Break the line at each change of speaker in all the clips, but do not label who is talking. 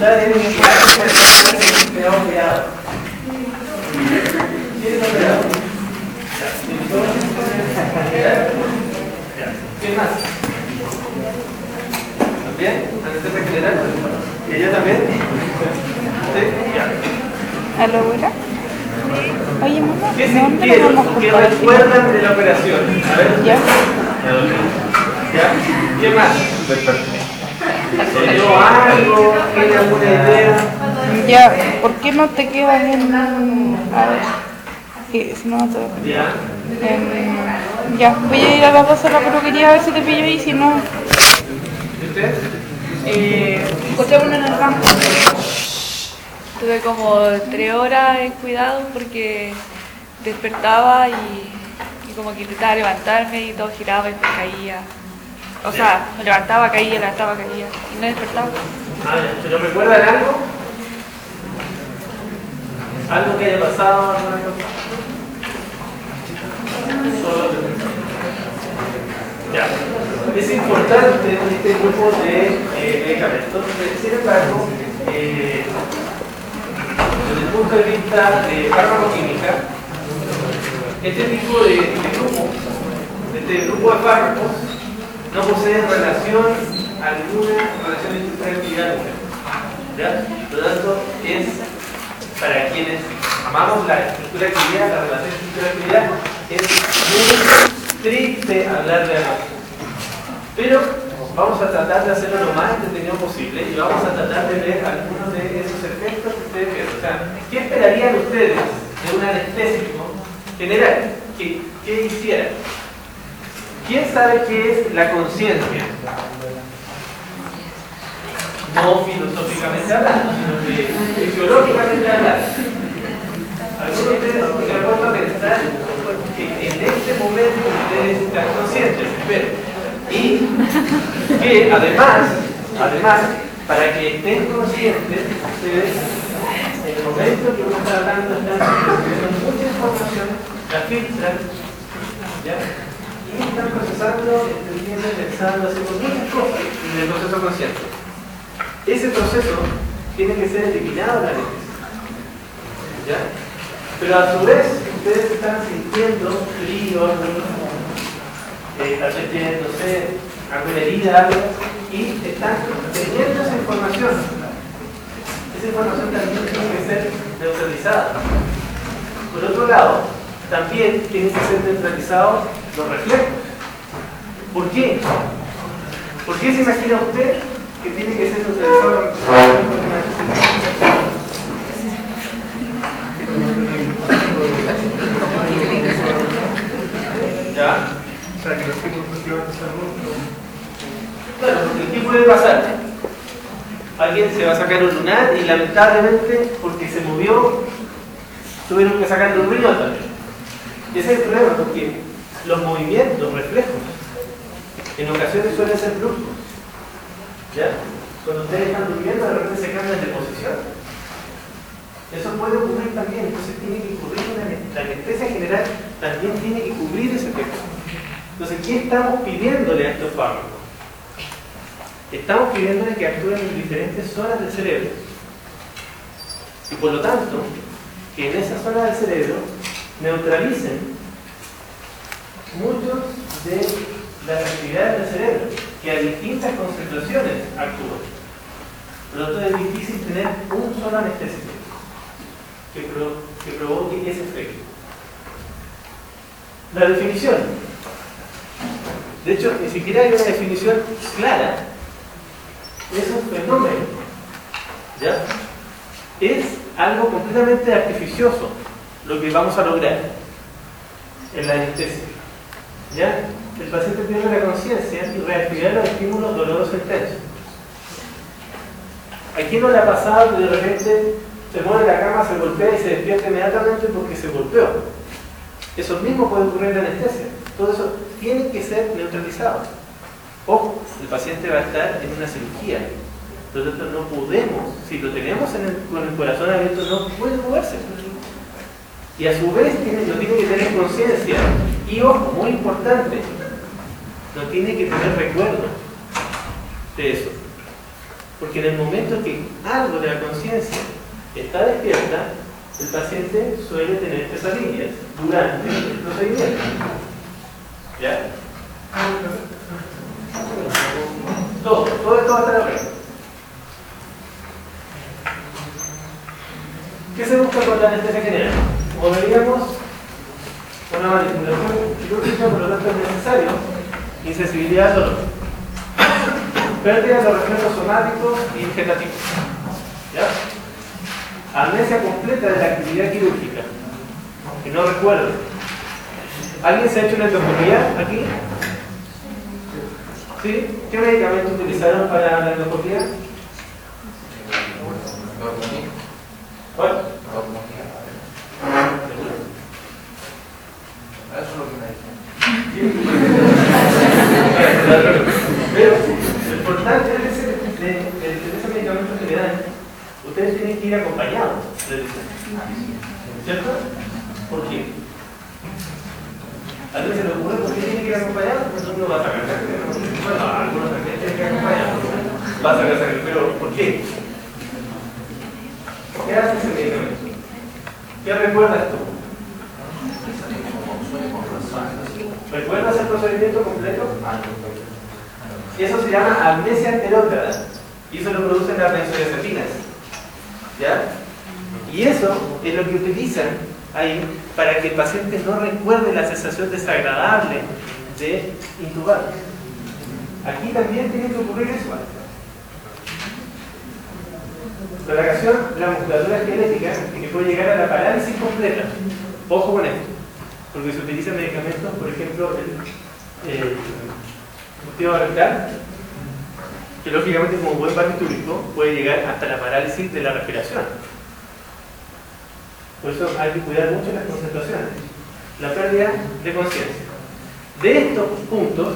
preguntar es cuidado. ¿Quién es operado? ¿Quién más? ¿También? ¿Anestesia general? ¿Y ella también? ¿Sí? Ya.
¿A la abuela? Oye, mamá,
¿Qué
¿dónde
sintieron?
nos vamos a
¿Qué
juntar?
recuerdan de la operación? A ver.
¿Ya?
¿Ya? ¿Qué más? ¿Soñó algo? ¿Tiene alguna idea?
Ya, ¿por qué no te quedas en... A ver, que si no te...
¿Ya?
Ya, voy a ir a las 12 a la peluquería a ver si te pillo y si no...
¿Y usted?
Encontré uno en el banco.
Tuve como 3 horas en cuidado porque despertaba y como que intentaba levantarme y todo giraba y me caía. O sea, me levantaba, caía y no despertaba.
¿Pero recuerdan algo? ¿Algo que haya pasado? ¿Alguna cosa? Ya. Es importante este grupo de medicamentos. Sin embargo, desde el punto de vista de farmacoquímica, este tipo de grupo de fármacos no posee relación de estructura-actividad. ¿Ya? Por lo tanto, es para quienes amamos la estructura-actividad, la relación estructura-actividad, es muy triste hablar de algo. Pero vamos a tratar de hacerlo lo más entretenido posible y vamos a tratar de ver algunos de esos efectos que ustedes ven. O sea, ¿qué esperarían ustedes de un anestésico general? ¿Qué hiciera? ¿Quién sabe qué es la conciencia? No filosóficamente hablando, sino que fisiológicamente hablando. Algunos de ustedes se han puesto a pensar que en este momento ustedes están conscientes, espero. Y que además, para que estén conscientes, ustedes, en el momento que uno está hablando, están recibiendo mucha información, la filtran, ¿ya? Y están procesando, entendiendo, pensando, haciendo muchas cosas en el proceso consciente. Ese proceso tiene que ser eliminado de la anestesia, ¿ya? Pero a su vez, ustedes están sintiendo frío, tal vez tienen, no sé, alguna herida, algo, y están teniendo esa información. Esa información también tiene que ser neutralizada. Por otro lado, también tienen que ser neutralizados los reflejos. ¿Por qué? ¿Por qué se imagina usted que tiene que ser neutralizado los reflejos? ¿Ya?
Para que los tipos de
Bueno, porque ¿qué puede pasar? Alguien se va a sacar un lunar y lamentablemente, porque se movió, tuvieron que sacarle un riñón también. Y ese es el problema, porque los movimientos, los reflejos, en ocasiones suelen ser bruscos. ¿Ya? Cuando ustedes están durmiendo, de repente se cambian de posición. Eso puede ocurrir también, entonces tiene que cubrir la anestesia general, también tiene que cubrir ese efecto. Entonces, ¿qué estamos pidiéndole a estos fármacos? Estamos pidiéndole que actúen en diferentes zonas del cerebro. Y por lo tanto, que en esas zonas del cerebro neutralicen muchas de las actividades del cerebro, que a distintas concentraciones actúan. Por lo tanto, es difícil tener un solo anestésico que provoque ese efecto. La definición. De hecho, ni siquiera hay una definición clara. Es un fenómeno. ¿Ya? Es algo completamente artificioso lo que vamos a lograr en la anestesia. ¿Ya? El paciente pierde la conciencia y reactivar los estímulos dolorosos intensos. ¿A quién no le ha pasado que de repente se mueve la cama, se golpea y se despierta inmediatamente porque se golpeó? Eso mismo puede ocurrir en la anestesia. Todo eso tiene que ser neutralizado. Ojo, el paciente va a estar en una cirugía. Por lo tanto, no podemos, si lo tenemos con el corazón abierto, no puede moverse. Y a su vez lo tiene que tener conciencia. Y ojo, muy importante, no tiene que tener recuerdo de eso. Porque en el momento que algo de la conciencia está despierta, el paciente suele tener pesadillas durante el procedimiento. ¿Ya? Todo esto va a estar arreglado. ¿Qué se busca con la anestesia general? Como veríamos, una manipulación quirúrgica, por lo tanto es necesario insensibilidad al dolor, pérdida de los reflejos somáticos y vegetativos, ¿ya? Amnesia completa de la actividad quirúrgica, que no recuerdo. ¿Alguien se ha hecho una endoscopía aquí? ¿Sí? ¿Qué medicamento utilizaron para la endoscopía? ¿Cuál?
Eso es lo que me dicen.
Pero lo importante de ese medicamento que le dan, ustedes tienen que ir acompañados del licenciado, ¿cierto? ¿Por qué? ¿A alguien se le ocurre por qué tiene que ir acompañado? Pues uno va a sacar sangre, ¿no? Bueno, algunos también tienen que ir acompañados. Va a sacar sangre, pero ¿por qué? ¿Qué hace ese medicamento? ¿Qué recuerdas tú? ¿Recuerdas el procedimiento completo? Y eso se llama amnesia enterógrada. Y eso lo producen las benzodiazepinas. ¿Ya? Y eso es lo que utilizan ahí para que el paciente no recuerde la sensación desagradable de intubar. Aquí también tiene que ocurrir eso. Relajación de la musculatura esquelética que puede llegar a la parálisis completa. Ojo con esto, porque se utilizan medicamentos, por ejemplo, el cultivo rectal, que lógicamente como buen barbitúrico puede llegar hasta la parálisis de la respiración. Por eso hay que cuidar mucho las concentraciones. La pérdida de conciencia. De estos puntos,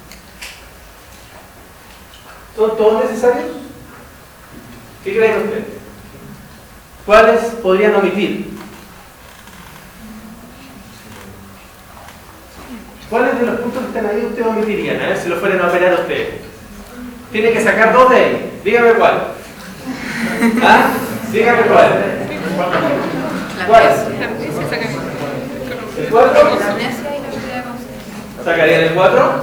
¿son todos necesarios? ¿Qué creen ustedes? ¿Cuáles podrían omitir? ¿Cuáles de los puntos que están ahí ustedes omitirían? A ver si lo fueran a operar ustedes. Tienen que sacar dos de ahí. Dígame cuál. ¿Ah? Dígame cuál. ¿Cuál? ¿El 4? ¿Sacarían el 4?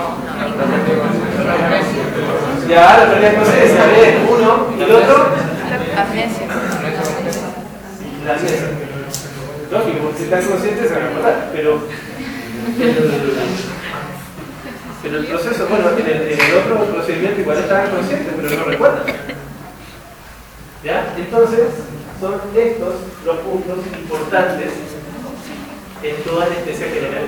Ya, la pérdida de conciencia. Bien, uno. ¿Y el otro?
Amnesia.
La amnesia. Lógico, porque si están conscientes se van a acordar, pero el proceso, bueno, en el otro procedimiento igual estaban conscientes, pero no recuerdan. ¿Ya? Entonces, son estos los puntos importantes en toda anestesia general.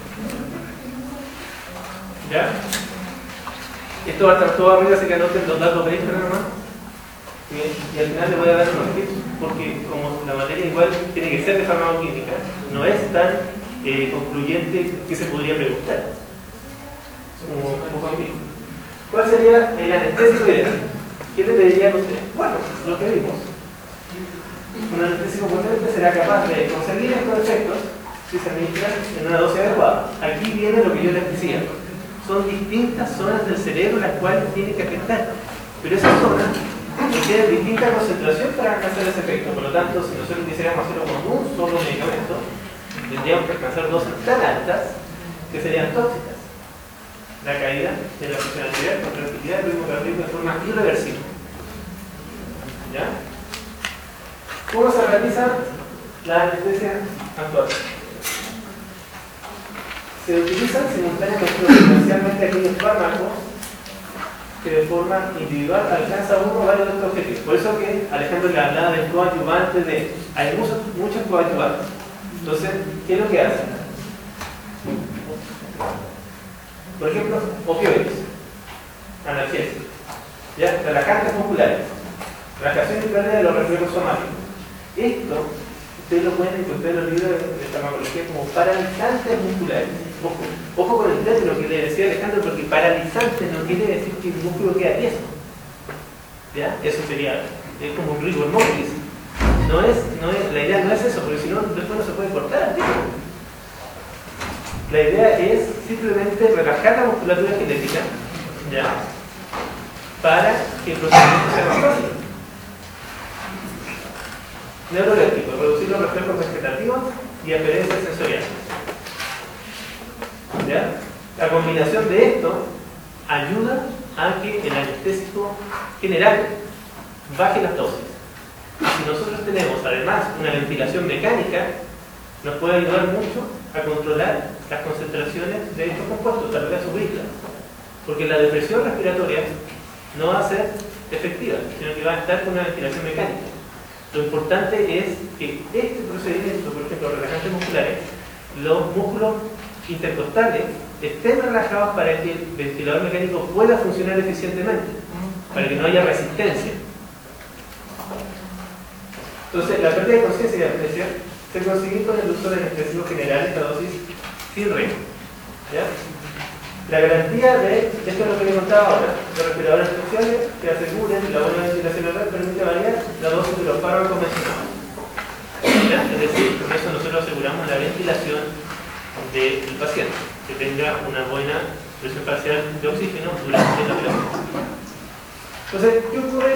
¿Ya? Esto va a estar todo arriba, así que anoten los datos de extra nomás. Y al final les voy a dar unos tips, porque como la materia igual tiene que ser de farmacoquímica, no es tan concluyente que se podría preguntar. Como conmigo. ¿Cuál sería el anestésico ideal? ¿Qué le pedirían ustedes? Bueno, lo que vimos. Un anestésico potente será capaz de conseguir estos efectos si se administran en una dosis adecuada. Aquí viene lo que yo les decía. Son distintas zonas del cerebro las cuales tienen que afectar. Pero esas zonas requieren distinta concentración para alcanzar ese efecto. Por lo tanto, si nosotros quisiéramos hacerlo con un solo medicamento, tendríamos que alcanzar dosis tan altas que serían tóxicas. La caída de la funcionalidad, contractilidad del ritmo cardíaco de forma irreversible. ¿Ya? ¿Cómo se realiza la anestesia actual? Se utilizan simultáneamente potencialmente aquellos fármacos que de forma individual alcanza uno o varios de estos objetivos. Por eso que Alejandro le hablaba del coadyuvante de... Hay muchos coadyuvantes. Entonces, ¿qué es lo que hacen? Por ejemplo, opioides, analgésicos, ¿ya? Relajantes musculares, relajación y pérdida de los reflejos somáticos. Esto, ustedes lo pueden encontrar en los libros de farmacología como paralizantes musculares. Ojo con el término que le decía Alejandro, porque paralizante no quiere decir que el músculo queda tieso. ¿Ya? Eso sería, es como un rigor mortis. La idea no es eso, porque si no, después no se puede cortar el tipo. La idea es simplemente relajar la musculatura esquelética, ¿ya? Para que el procedimiento sea más fácil. Neuroléptico, reducir los reflejos vegetativos y aferencias sensoriales. ¿Ya? La combinación de esto ayuda a que el anestésico general baje las dosis. Y si nosotros tenemos además una ventilación mecánica, nos puede ayudar mucho a controlar las concentraciones de estos compuestos, tal vez a subirlas. Porque la depresión respiratoria no va a ser efectiva, sino que va a estar con una ventilación mecánica. Lo importante es que este procedimiento, por ejemplo, relajantes musculares, los músculos intercostales estén relajados para que el ventilador mecánico pueda funcionar eficientemente, para que no haya resistencia. Entonces, la pérdida de conciencia y amnesia se consigue con el uso de anestésicos generales esta dosis sin riesgo. ¿Ya? La garantía de, esto es lo que les contaba ahora, de respiradores especiales que aseguren la buena ventilación oral permite variar la dosis de los fármacos mencionados. ¿Ya? Es decir, con eso nosotros aseguramos la ventilación del paciente, que tenga una buena presión parcial de oxígeno durante la operación. Entonces, ¿qué ocurre?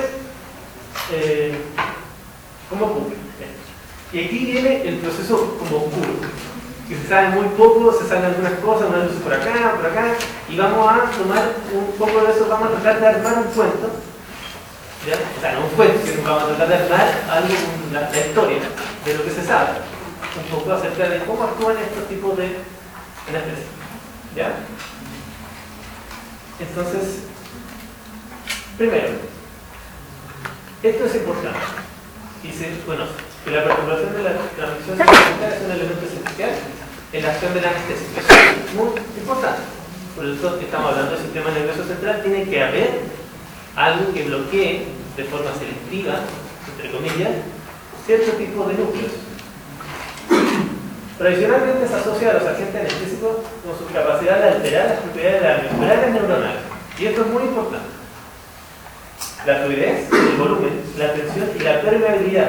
¿Cómo ocurre? Y aquí viene el proceso como oscuro, que se sabe muy poco, se saben algunas cosas, unas luces por acá, y vamos a tomar un poco de eso, vamos a tratar de armar un cuento, ¿ya? O sea, no un cuento, sino vamos a tratar de armar algo, la historia de lo que se sabe, un poco acerca de cómo actúan estos tipos de anestesia, ¿ya? Entonces, primero, esto es importante, y se conoce que la perturbación de la transmisión psicosocial es un elemento esencial en la acción de la anestesia. Eso es muy importante. Por eso estamos hablando del sistema nervioso central. Tiene que haber algo que bloquee de forma selectiva, entre comillas, cierto tipo de núcleos. Tradicionalmente se asocia a los agentes anestésicos con su capacidad de alterar las propiedades de las membranas neuronales. Y esto es muy importante. La fluidez, el volumen, la tensión y la permeabilidad.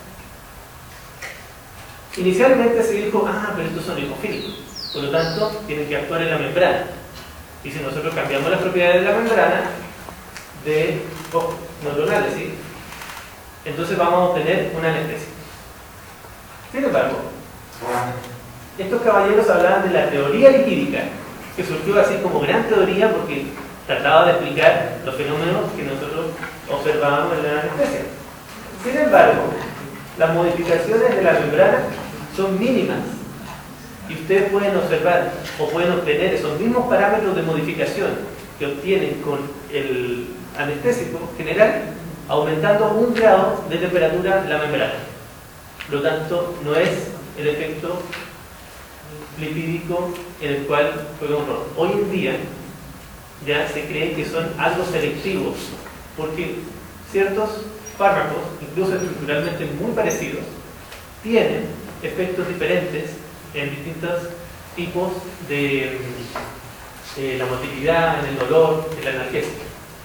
Inicialmente se dijo, pero estos son lipofílicos, por lo tanto tienen que actuar en la membrana. Y si nosotros cambiamos las propiedades de la membrana de neuronales, ¿sí? Entonces vamos a obtener una anestesia. Sin embargo, estos caballeros hablaban de la teoría lipídica, que surgió así como gran teoría porque trataba de explicar los fenómenos que nosotros observábamos en la anestesia. Sin embargo, las modificaciones de la membrana son mínimas y ustedes pueden observar o pueden obtener esos mismos parámetros de modificación que obtienen con el anestésico general aumentando 1 grado de temperatura la membrana. Por lo tanto, no es el efecto lipídico en el cual juega un rol. Hoy en día ya se cree que son algo selectivos porque ciertos fármacos, incluso estructuralmente muy parecidos, tienen efectos diferentes en distintos tipos de la motilidad, en el dolor, en la analgesia.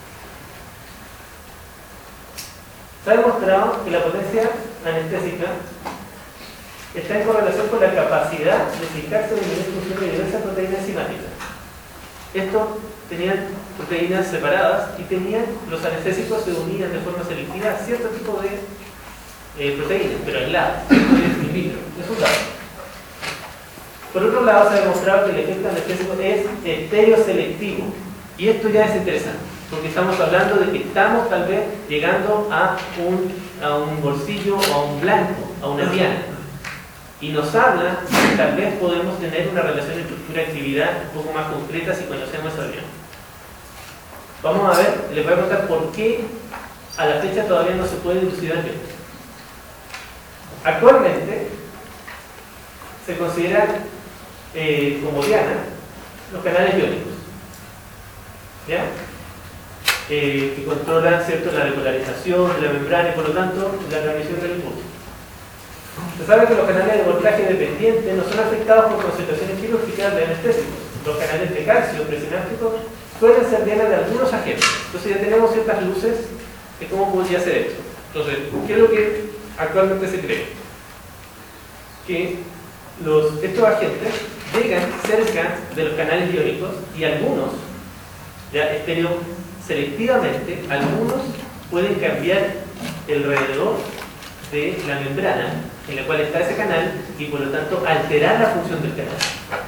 Se ha demostrado que la potencia anestésica está en correlación con la capacidad de fijarse en la función de diversas proteínas enzimáticas. Estos tenían proteínas separadas y los anestésicos se unían de forma selectiva a cierto tipo de proteínas, pero aisladas, in vitro. Es un dato. Por otro lado, se ha demostrado que el efecto anestésico es estereoselectivo. Y esto ya es interesante, porque estamos hablando de que estamos tal vez llegando a un bolsillo o a un blanco, a una diana. Y nos habla que tal vez podemos tener una relación de estructura-actividad un poco más concreta si conocemos esa diana. Vamos a ver, les voy a contar por qué a la fecha todavía no se puede dilucidar bien. Actualmente se consideran como diana los canales iónicos, ¿ya? Que controlan, ¿cierto?, la depolarización de la membrana y por lo tanto la transmisión del impulso. Se sabe que los canales de voltaje dependiente no son afectados por concentraciones quirúrgicas de anestésicos. Los canales de calcio presinápticos pueden ser diana de algunos agentes. Entonces ya tenemos ciertas luces de cómo podría ser esto. Entonces, ¿qué es lo que actualmente se cree? Que estos agentes llegan cerca de los canales iónicos y algunos, ya selectivamente, algunos pueden cambiar el alrededor de la membrana en la cual está ese canal y por lo tanto alterar la función del canal.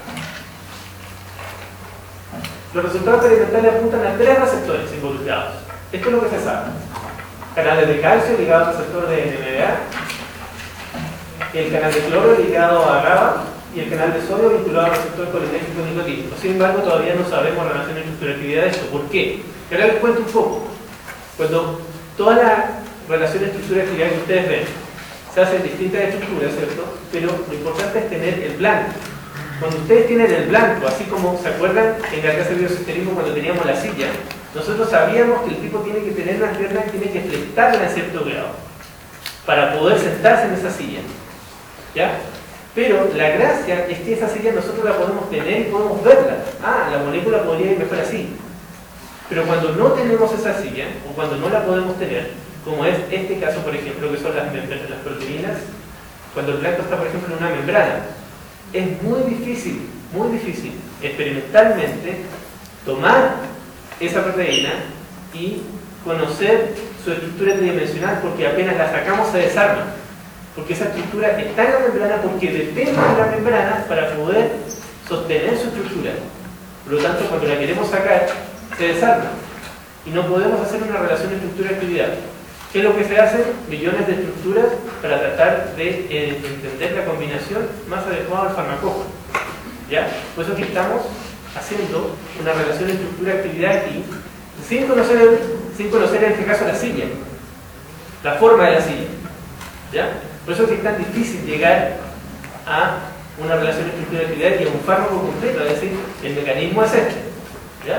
Los resultados experimentales apuntan a 3 receptores involucrados. Esto es lo que se sabe. Canales de calcio ligados al receptor de NMDA, el canal de cloro ligado a GABA y el canal de sodio vinculado al receptor colinérgico nicotínico. Sin embargo, todavía no sabemos la relación estructura-actividad de esto. ¿Por qué? Ahora les cuento un poco. Cuando toda la relación estructura-actividad que ustedes ven se hace en distintas estructuras, ¿cierto? Pero lo importante es tener el blanco. Cuando ustedes tienen el blanco, así como se acuerdan en la clase de biosisterismo cuando teníamos la silla, nosotros sabíamos que el tipo tiene que tener las piernas y tiene que flectarla en cierto grado para poder sentarse en esa silla. ¿Ya? Pero la gracia es que esa silla nosotros la podemos tener y podemos verla. Ah, la molécula podría ir mejor así. Pero cuando no tenemos esa silla, o cuando no la podemos tener, como es este caso, por ejemplo, que son las proteínas, cuando el blanco está, por ejemplo, en una membrana, es muy difícil experimentalmente tomar esa proteína y conocer su estructura tridimensional, porque apenas la sacamos se desarma, porque esa estructura está en la membrana porque depende de la membrana para poder sostener su estructura. Por lo tanto, cuando la queremos sacar se desarma y no podemos hacer una relación estructura-actividad. ¿Qué es lo que se hace? Millones de estructuras para tratar de entender la combinación más adecuada al farmacófono. ¿Ya? Por eso que estamos haciendo una relación estructura-actividad aquí, sin conocer en este caso la silla, la forma de la silla. ¿Ya? Por eso que es tan difícil llegar a una relación estructura-actividad y a un fármaco completo, es decir, el mecanismo es este. ¿Ya?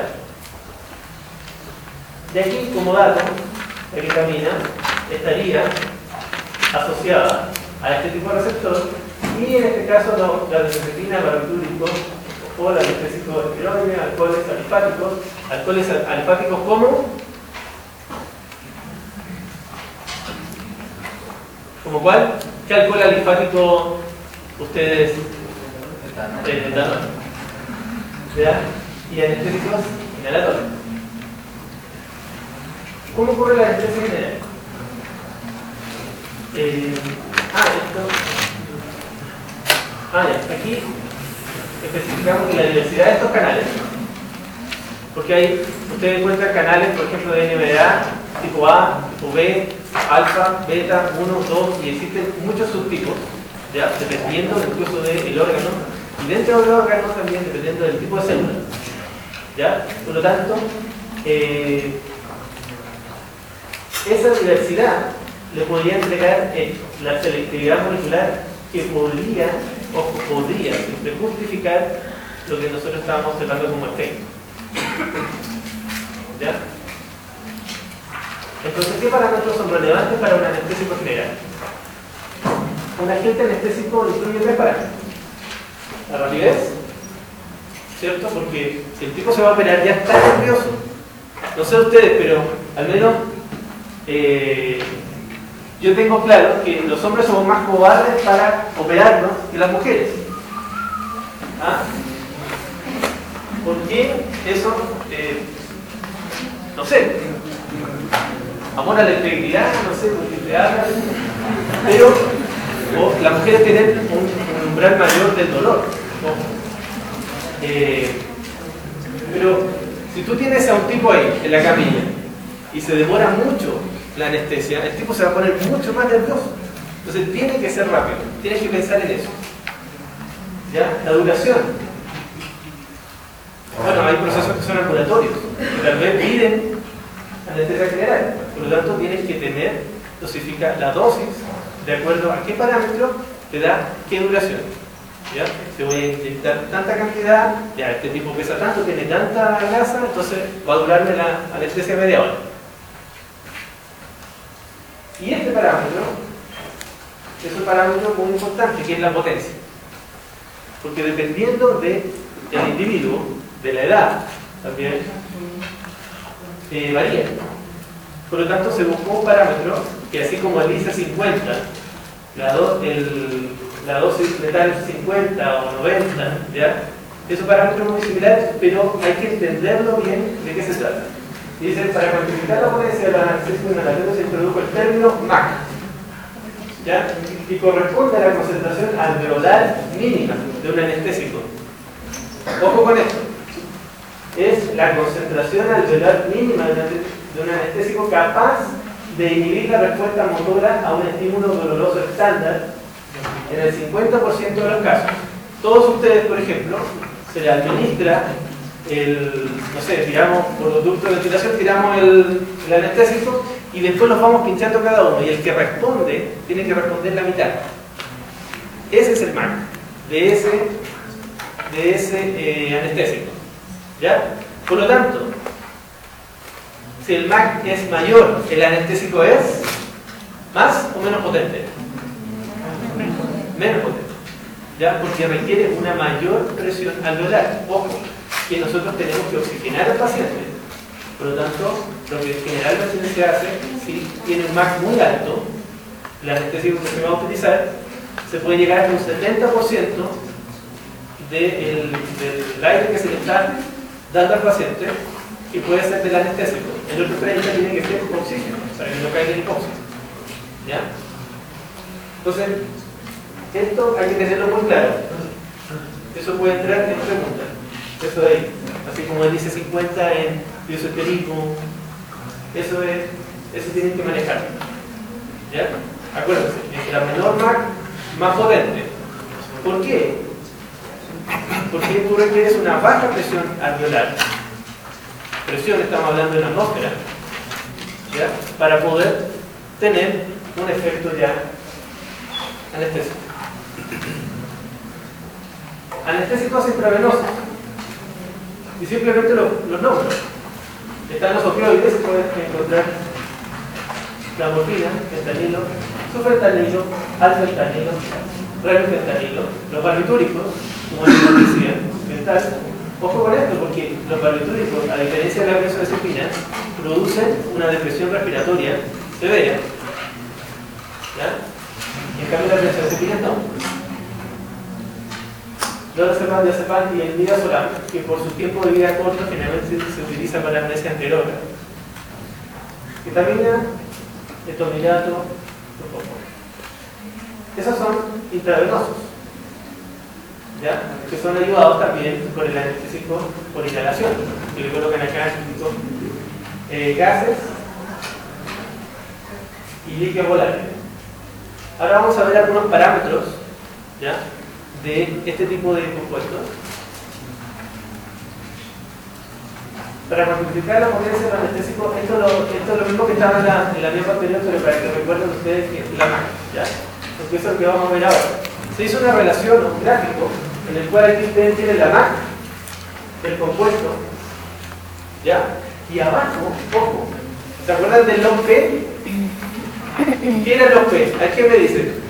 De aquí, como dato, la ketamina estaría asociada a este tipo de receptor y en este caso la desefectina, barbitúrico o la anestésico de esteroide, alcoholes alifáticos ¿como cuál? ¿Qué alcohol alifático ustedes intentaron? ¿Ya? Y anestésicos inhalatorios. ¿Cómo ocurre la anestesia general? Aquí especificamos que la diversidad de estos canales, porque hay, ustedes encuentran canales, por ejemplo, de NMDA, tipo A, tipo B, alfa, beta, 1, 2, y existen muchos subtipos, ¿ya? Dependiendo incluso del órgano, y dentro del órgano también dependiendo del tipo de célula. ¿Ya? Por lo tanto, esa diversidad le podría entregar la selectividad molecular que podría siempre justificar lo que nosotros estábamos observando como efecto. ¿Ya? Entonces, ¿qué parámetros son relevantes para un anestésico general? Un agente anestésico incluye 3 parámetros. La rapidez, ¿cierto? Porque si el tipo se va a operar ya está nervioso. No sé ustedes, pero al menos yo tengo claro que los hombres somos más cobardes para operarnos que las mujeres. ¿Ah? ¿Por qué eso? No sé. Amor a la integridad, no sé, porque te hablan. Pero las mujeres tienen un umbral mayor del dolor. Pero si tú tienes a un tipo ahí en la camilla y se demora mucho la anestesia, el tipo se va a poner mucho más nervioso. Entonces tiene que ser rápido, tienes que pensar en eso. ¿Ya? La duración. Bueno, hay procesos que son ambulatorios, tal vez piden anestesia general, por lo tanto tienes que dosificar la dosis de acuerdo a qué parámetro te da qué duración. ¿Ya? Te voy a inyectar tanta cantidad, ya este tipo pesa tanto, tiene tanta grasa, entonces va a durarme la anestesia media hora. Y este parámetro es un parámetro muy importante, que es la potencia. Porque dependiendo del individuo, de la edad, también varía. Por lo tanto, se buscó un parámetro que, así como el IC 50, la dosis letal 50 o 90, ¿ya? Es un parámetro muy similar, pero hay que entenderlo bien de qué se trata. Dice, para cuantificar la potencia del anestésico inhalatorio se introdujo el término MAC, ¿ya? Y corresponde a la concentración alveolar mínima de un anestésico. Ojo con esto. Es la concentración alveolar mínima de un anestésico capaz de inhibir la respuesta motora a un estímulo doloroso estándar en el 50% de los casos. Todos ustedes, por ejemplo, se le administra no sé, tiramos por los ductos de ventilación, tiramos el anestésico y después los vamos pinchando cada uno, y el que responde tiene que responder la mitad. Ese es el MAC de ese anestésico, ¿ya? Por lo tanto, si el MAC es mayor, el anestésico es más o menos potente. Menos potente, ¿ya? Porque requiere una mayor presión alveolar. Ojo, que nosotros tenemos que oxigenar al paciente. Por lo tanto, lo que generalmente se hace, si tiene un MAC muy alto, el anestésico que se va a utilizar, se puede llegar hasta un 70% del aire que se le está dando al paciente, y puede ser del anestésico. El otro 30% tiene que ser oxígeno, para que no caiga el hipóxido. ¿Ya? Entonces, esto hay que tenerlo muy claro. Eso puede entrar en preguntas. Eso de ahí. Así como él dice 50 en bioesoterismo, eso tienen que manejar. ¿Ya? Acuérdense, es la menor MAC más potente. ¿Por qué? Porque tú requieres una baja presión alveolar. Presión, estamos hablando de la atmósfera, ¿ya? Para poder tener un efecto ya anestésico. Anestésicos intravenosos. Y simplemente los nombres. Están los opioides, pueden encontrar la morfina, fentanilo, sufentanilo, alfentanilo, remifentanilo, los barbitúricos, como les decía, mental. Ojo con esto, porque los barbitúricos, a diferencia de la benzodiazepina, producen una depresión respiratoria severa. ¿Ya? Y en cambio la benzodiazepina no. Lorazepam, diazepam y el midazolam, que por su tiempo de vida corto generalmente se utiliza para amnesia anteriogra. Ketamina, etomidato, esos son intravenosos, ¿ya? Que son ayudados también por el anestésico por inhalación, que le colocan acá gases y líquidos volátiles. Ahora vamos a ver algunos parámetros, ¿ya?, de este tipo de compuestos. Para cuantificar la potencia del anestésico, esto es lo mismo que estaba en la diapositiva anterior, pero para que recuerden ustedes que es la MAC, ¿ya? Porque eso es lo que vamos a ver ahora. Se hizo una relación, un gráfico, en el cual aquí ustedes tienen la MAC del compuesto, ¿ya? Y abajo, ojo, ¿se acuerdan del log P? ¿Quién es el log P? ¿A qué me dicen?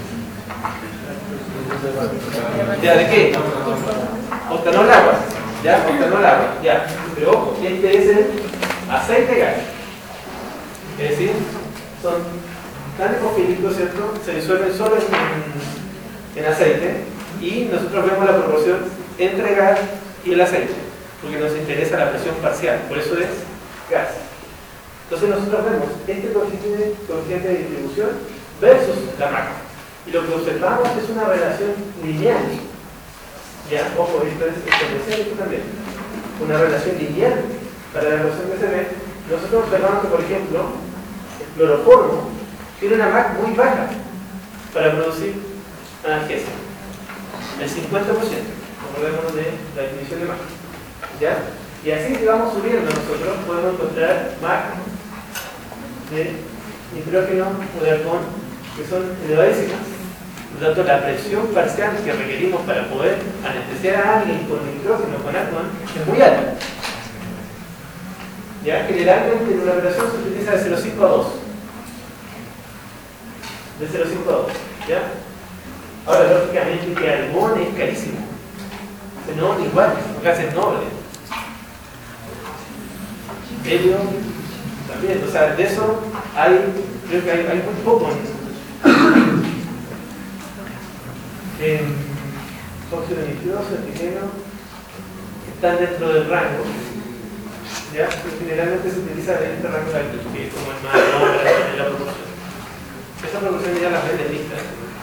¿Ya de qué? Octanol agua. ¿Ya? Octanol agua. Ya. Pero ojo, este es el aceite gas. Es decir, son tan ecofílicos, ¿cierto? Se disuelven solo en aceite, y nosotros vemos la proporción entre gas y el aceite, porque nos interesa la presión parcial, por eso es gas. Entonces nosotros vemos este coeficiente de distribución versus la MAC. Y lo que observamos es una relación lineal. Ya, ojo, esto es exponencial, esto también. Una relación lineal para la relación que se ve. Nosotros observamos que, por ejemplo, el cloroformo tiene una MAC muy baja para producir analgesia. El 50%, acordémonos de la definición de MAC. ¿Ya? Y así, si vamos subiendo, nosotros podemos encontrar MAC de nitrógeno o de argón que son elevadísimas. Por lo tanto, la presión parcial que requerimos para poder anestesiar a alguien con nitrógeno o con argón es muy alta. ¿Ya? Generalmente en una operación se utiliza de 0,5 a 2. De 0,5 a 2. ¿Ya? Ahora, lógicamente, que argón es carísimo. Xenón igual, son gases nobles. Helio también, o sea, de eso creo que hay muy poco en óxido nitroso, oxígeno, están dentro del rango ¿ya? Que generalmente se utiliza en este rango de aquí, que es como el más noble en la proporción. Esa proporción ya la ven lista.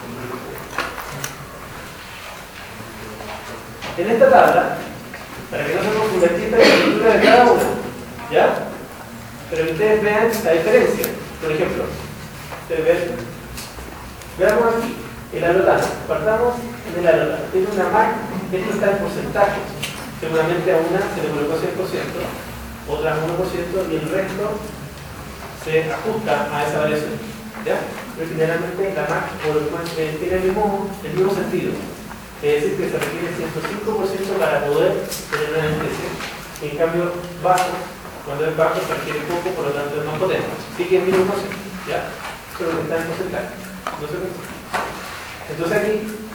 En esta tabla, para que no se confunda, aquí está la estructura de cada uno, ¿ya? Pero que ustedes vean la diferencia. Por ejemplo, ustedes ven, veamos aquí, el alotano. Partamos del alotano. Tiene una MAC, esto está en porcentaje. Seguramente a una se le colocó 100%, otra 1% y el resto se ajusta a esa variación, ¿ya? Pero generalmente la MAC tiene el mismo sentido. Es decir, que se requiere 105% para poder tener una anestesia. En cambio, bajo, cuando es bajo se requiere poco, por lo tanto es más potente. Sí que es 1000%, ¿ya? Eso es lo que está en porcentaje. No se piensa. Entonces aquí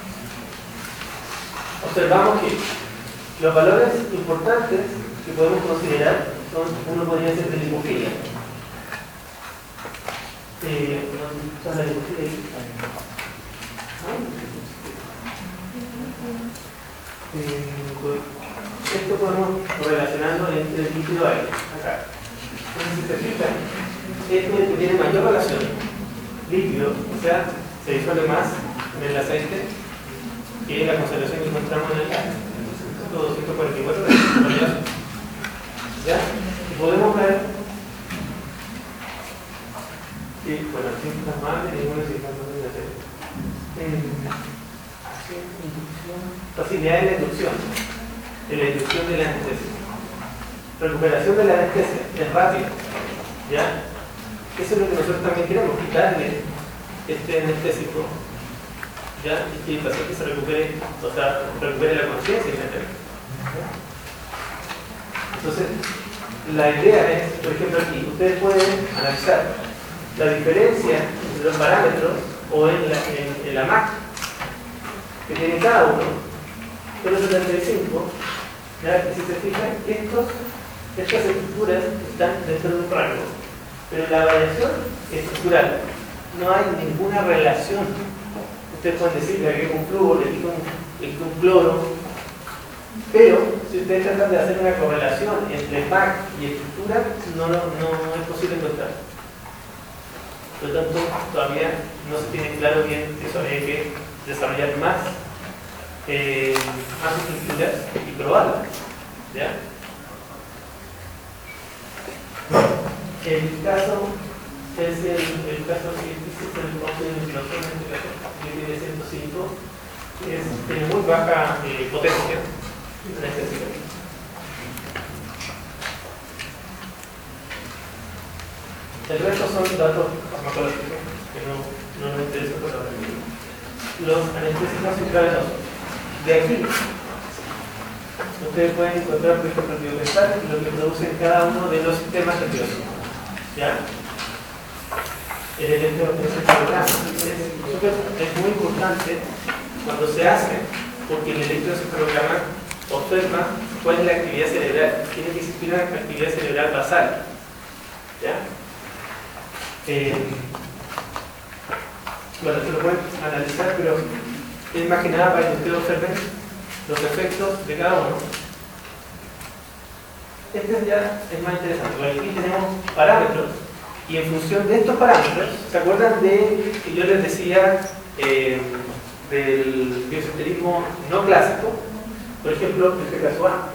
observamos que los valores importantes que podemos considerar son, uno podría ser de lipofilia. ¿Son la lipofilia? Esto podemos relacionarlo entre el líquido y aire. Acá. Entonces, si se fijan, este es el que tiene mayor relación. Líquido, o sea, se disuelve más en el aceite que la concentración que encontramos en el aire. 244 de ¿ya? Y podemos ver que, bueno, aquí está mal y ninguna situación de aceite. Facilidad de la inducción de la anestesia. Recuperación de la anestesia es rápida, ¿ya? Eso es lo que nosotros también queremos, quitarle este anestésico, ¿ya? Y que el paciente se recupere, o sea, recupere la conciencia inmediatamente. Entonces, la idea es, por ejemplo aquí, ustedes pueden analizar la diferencia entre los parámetros o en la MAC que tiene cada uno, pero 75, ¿ya? Si se fijan, estas estructuras están dentro de un rango, pero la variación estructural no hay ninguna relación. Ustedes pueden decir que aquí hay un flúor, aquí hay un cloro, pero si ustedes tratan de hacer una correlación entre MAC y estructura, no es posible encontrar. Por lo tanto, todavía no se tiene claro bien que eso habría que desarrollar más estructuras y probarlas, ¿ya? El caso es el caso que es el óxido de nitroso, en este caso, que tiene 105, tiene muy baja potencia anestésica. El resto son datos farmacológicos que no nos interesan por ahora. Los anestésicos intravenosos. De aquí, ustedes pueden encontrar, por ejemplo, el biometal y lo que producen cada uno de los sistemas nerviosos. ¿Ya? El electroencefalograma es muy importante cuando se hace, porque el electroencefalograma observa cuál es la actividad cerebral. Tiene que existir una actividad cerebral basal. ¿Ya? Bueno, esto lo pueden analizar, pero es más que nada para que ustedes observen los efectos de cada uno. Este ya es más interesante, porque aquí tenemos parámetros y en función de estos parámetros, ¿se acuerdan de que yo les decía del biosenterismo no clásico? Por ejemplo, el caso A.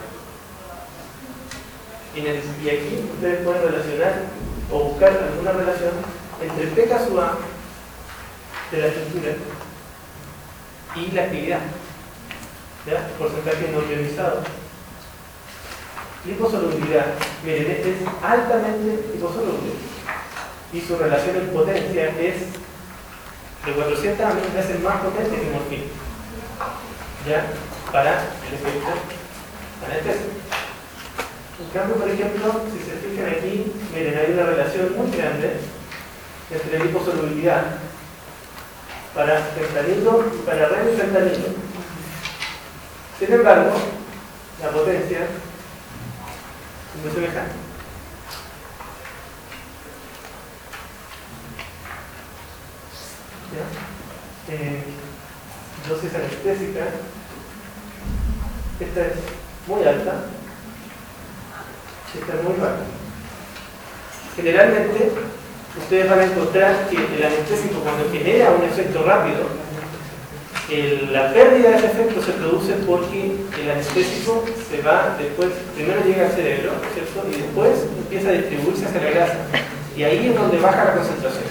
Y aquí ustedes pueden relacionar o buscar alguna relación entre el PKA de la estructura y la actividad, ¿ya? Porcentaje no ionizado. Liposolubilidad, miren, este es altamente liposoluble y su relación en potencia es de 400 a 1000 veces más potente que morfina, ¿ya? Para el efecto anestésico. En cambio, por ejemplo, si se fijan aquí, miren, hay una relación muy grande entre liposolubilidad para fentanilo y para remifentanilo. Sin embargo, la potencia es muy semejante. Dosis anestésica, esta es muy alta, Está muy rápido. Generalmente, ustedes van a encontrar que el anestésico, cuando genera un efecto rápido, la pérdida de ese efecto se produce porque el anestésico se va después, primero llega al cerebro, ¿cierto? Y después empieza a distribuirse hacia la grasa. Y ahí es donde baja la concentración.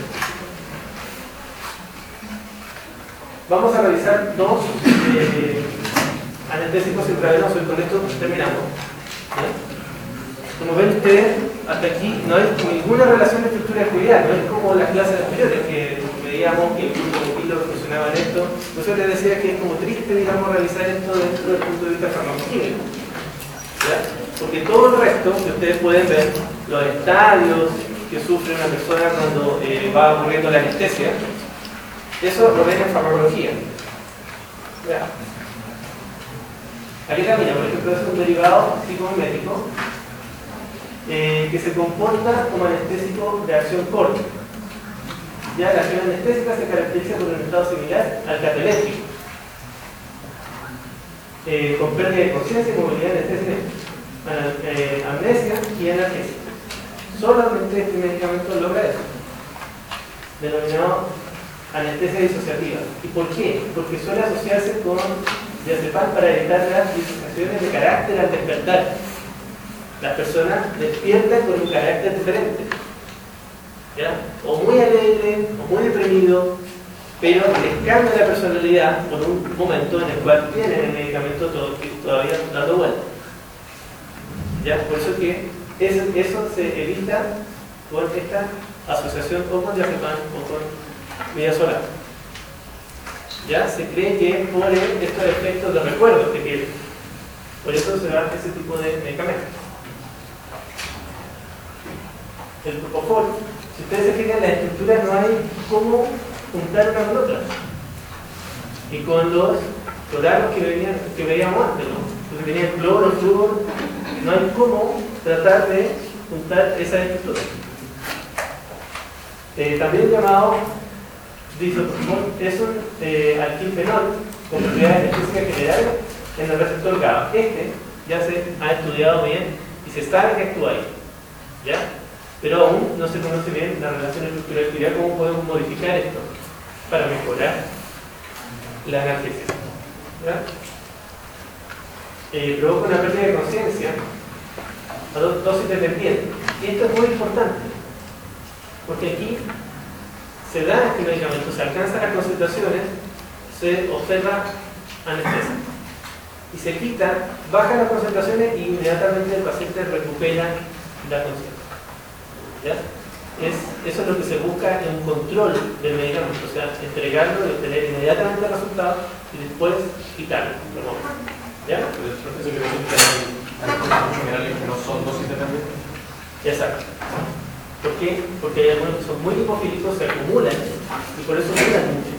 Vamos a revisar dos anestésicos intravenosos y con esto terminamos. Como ven ustedes, hasta aquí no hay ninguna relación de estructura juliana, no es como las clases anteriores que veíamos que el grupo Kilo funcionaba en esto. Nosotros les decía que es como triste, digamos, realizar esto dentro del punto de vista farmacoquímico. Porque todo el resto que ustedes pueden ver, los estadios que sufre una persona cuando va ocurriendo la anestesia, eso lo ven en farmacología. Aquí también, por ejemplo, es un derivado psicomimético que se comporta como anestésico de acción corta. Ya la acción anestésica se caracteriza por un estado similar al cataléptico, con pérdida de conciencia, movilidad anestésica, amnesia y analgesia. Solamente este medicamento logra eso, denominado anestesia disociativa. ¿Y por qué? Porque suele asociarse con diazepam para evitar las disociaciones de carácter al despertar. Las personas despiertan con un carácter diferente, ¿ya? O muy alegre, o muy deprimido, pero les cambia la personalidad por un momento en el cual tienen el medicamento todavía dando vuelta. ¿Ya? Por eso que eso se evita con esta asociación o con diazepam o con midazolam. ¿Ya? Se cree que es por estos efectos de recuerdo que tiene. Por eso se da ese tipo de medicamentos. El propofol, si ustedes se fijan en la estructura, no hay cómo juntar una con otra. Y con los cloranos que veíamos antes, ¿no? Porque tenían cloro, flúor, no hay cómo tratar de juntar esa estructura. También llamado disopropofol, es un alquilfenol con propiedades específicas generales en el receptor GABA. Este ya se ha estudiado bien y se sabe que actúa ahí, ¿ya? Pero aún no se conoce bien la relación estructural-actividad, cómo podemos modificar esto para mejorar la analgesia. Provoca una pérdida de conciencia a dosis dependiente. Y esto es muy importante, porque aquí se da este medicamento, se alcanzan las concentraciones, se observa anestesia. Y se quita, bajan las concentraciones y inmediatamente el paciente recupera la conciencia. ¿Ya? Eso es lo que se busca en un control del medicamento, o sea, entregarlo y obtener inmediatamente el resultado y después quitarlo. ¿Ya?
Pero el proceso que hay generales que no son dosis dependientes.
Exacto. ¿Por qué? Porque hay algunos que son muy hipofílicos, se acumulan y por eso duran mucho.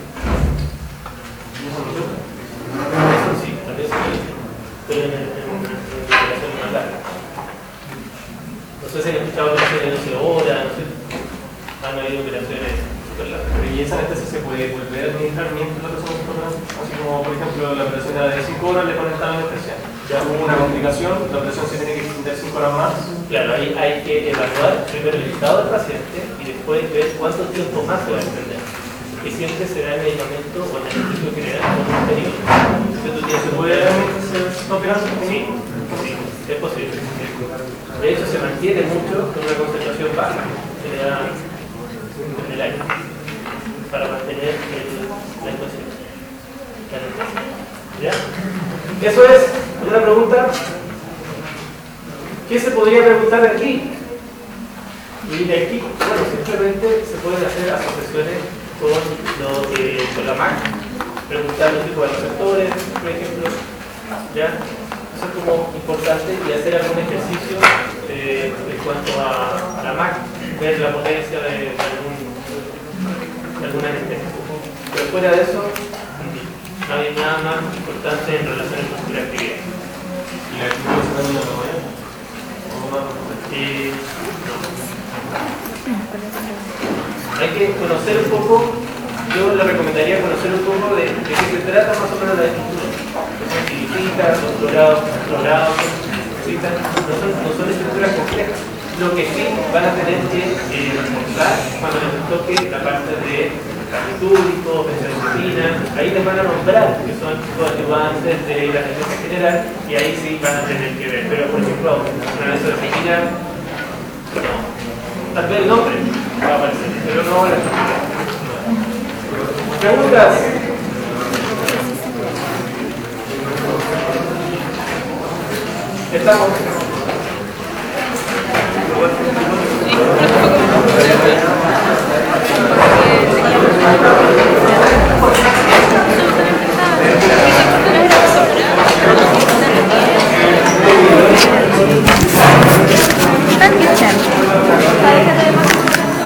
Eso sí, también se dice, pero en una investigación más larga. No sé si han escuchado operaciones de 12 horas, no sé. Han habido operaciones súper largas.
Pero ¿y esa anestesia se puede volver a administrar mientras la persona está operando? Así como, por ejemplo, la operación era de 5 horas, le conectan la anestesia. Ya hubo una complicación, la operación se tiene que extender 5 horas más.
Claro, ahí hay que evaluar primero el estado del paciente y después ver cuánto tiempo más se va a extender. Que siempre será el medicamento o el anestésico general por un periodo.
¿Se puede hacer esta operación?
Sí, sí, es posible. De hecho, se mantiene mucho con una concentración baja que le da en el aire para mantener la inconsciencia. ¿Ya? Eso es una pregunta. ¿Qué se podría preguntar de aquí? Y de aquí, bueno, simplemente se pueden hacer asociaciones con la MAC, preguntar los tipos de receptores, por ejemplo, ¿ya? Eso es como importante y hacer algún ejercicio en cuanto a la MAC, ver la potencia de alguna anestesia. Pero fuera de eso, no hay nada más importante en relación a la actividad.
¿Y la actividad se termina la mañana?
Hay que conocer un poco, yo le recomendaría conocer un poco de qué se trata más o menos la estructura. Lo que significa, los clorados, no son estructuras complejas. Lo que sí van a tener que reforzar cuando les toque la parte de público, benzodiazepina, ahí les van a nombrar que son coadyuvantes de la anestesia general y ahí sí van a tener que ver. Pero por ejemplo, una benzodiazepina, no, tal vez el nombre va a aparecer, pero no la estructura. Preguntas. Estamos.